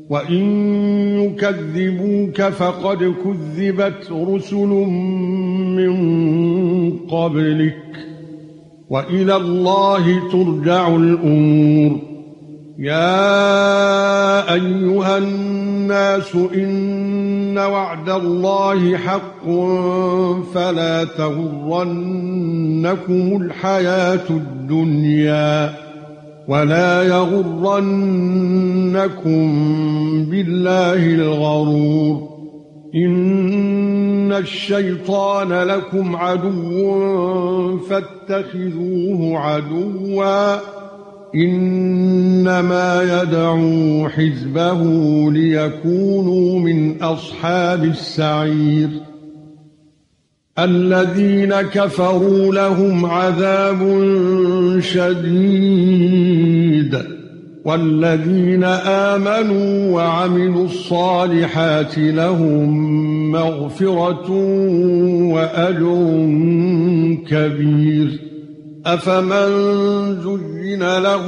وَإِن يُكَذِّبُوكَ فَقَدْ كُذِّبَتْ رُسُلٌ مِّن قَبْلِكَ وَإِلَى اللَّهِ تُرْجَعُ الْأُمُورُ يَا أَيُّهَا النَّاسُ إِنَّ وَعْدَ اللَّهِ حَقٌّ فَلَا تَغُرَّنَّكُمُ الْحَيَاةُ الدُّنْيَا وَلَا يَغُرَّنَّكُم بِاللَّهِ الْغَرُورُ إِنَّ الشَّيْطَانَ لَكُمْ عَدُوٌّ فَاتَّخِذُوهُ عَدُوًّا إِنَّمَا يَدْعُو حِزْبَهُ لِيَكُونُوا مِنْ أَصْحَابِ السَّعِيرِ الَّذِينَ كَفَرُوا لَهُمْ عَذَابٌ شَدِيدٌ وَالَّذِينَ آمَنُوا وَعَمِلُوا الصَّالِحَاتِ لَهُم مَّغْفِرَةٌ وَأَجْرٌ كَبِيرٌ أَفَمَن زُيِّنَ لَهُ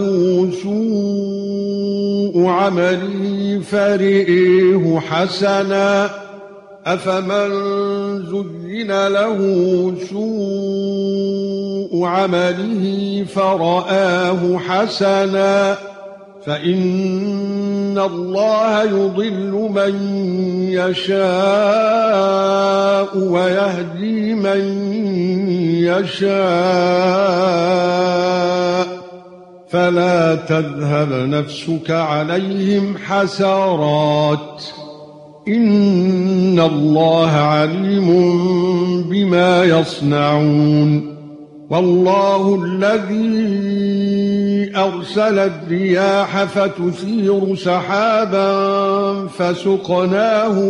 سُوءُ عَمَلِهِ فَرَآهُ حَسَنًا أَفَمَن زُيِّنَ له سُوءُ عَمَلِهِ فَرَآهُ حَسَنًا فَإِنَّ اللَّهَ يُضِلُّ مَن يَشَاءُ وَيَهْدِي مَن يَشَاءُ فَلَا تَذْهَبْ نَفْسُكَ عَلَيْهِمْ حَسَرَاتٍ إِنَّ اللَّهَ عَلِيمٌ بِمَا يَصْنَعُونَ وَاللَّهُ الَّذِي أَرْسَلَ الرِّيَاحَ فَتُثِيرُ سَحَابًا فَسُقْنَاهُ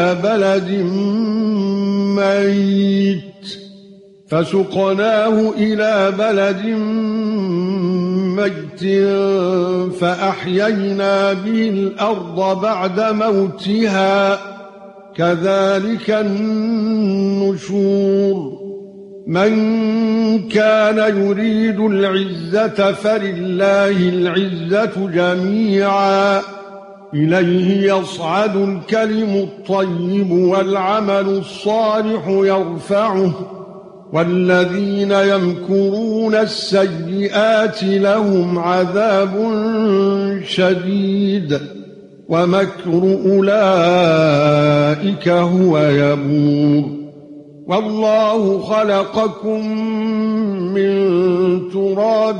إِلَى بَلَدٍ مَّيِّتٍ فَأَحْيَيْنَا بِهِ الْأَرْضَ بَعْدَ مَوْتِهَا كَذَلِكَ النُّشُورُ مَن كَانَ يُرِيدُ الْعِزَّةَ فَلِلَّهِ الْعِزَّةُ جَمِيعًا إِلَيْهِ يَصْعَدُ الْكَلِمُ الطَّيِّبُ وَالْعَمَلُ الصَّالِحُ يَرْفَعُهُ وَالَّذِينَ يَمْكُرُونَ السَّيِّئَاتِ لَهُمْ عَذَابٌ شَدِيدٌ وَمَكْرُ أُولَئِكَ هُوَ يَبُورُ وَاللَّهُ خَلَقَكُم مِّن تُرَابٍ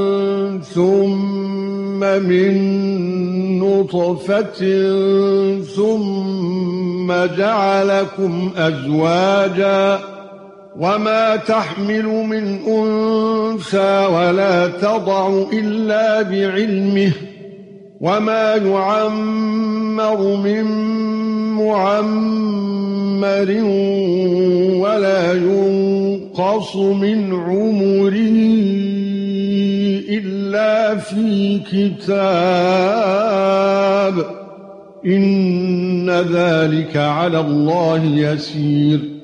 ثُمَّ مِن نُّطْفَةٍ ثُمَّ جَعَلَكُمْ أَزْوَاجًا وَمَا تَحْمِلُ مِنْ أُنثَىٰ وَلَا تَضَعُ إِلَّا بِعِلْمِهِ وَمَا يُعَمَّرُ مِن مُّعَمَّرٍ وَلَا يُنقَصُ مِنْ عُمُرِهِ إِلَّا فِي كِتَابٍ إِنَّ ذَلِكَ عَلَى اللَّهِ يَسِيرٌ